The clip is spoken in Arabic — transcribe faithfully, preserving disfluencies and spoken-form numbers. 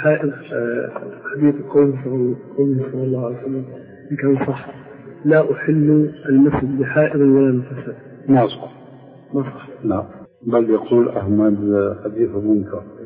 الحائض حديث قوله صلى الله عليه وسلم إن كان صح لا أحل المسجد بحائض ولا نفساء. ما صح. ما صح. لا بل يقول أحمد حديث منكر.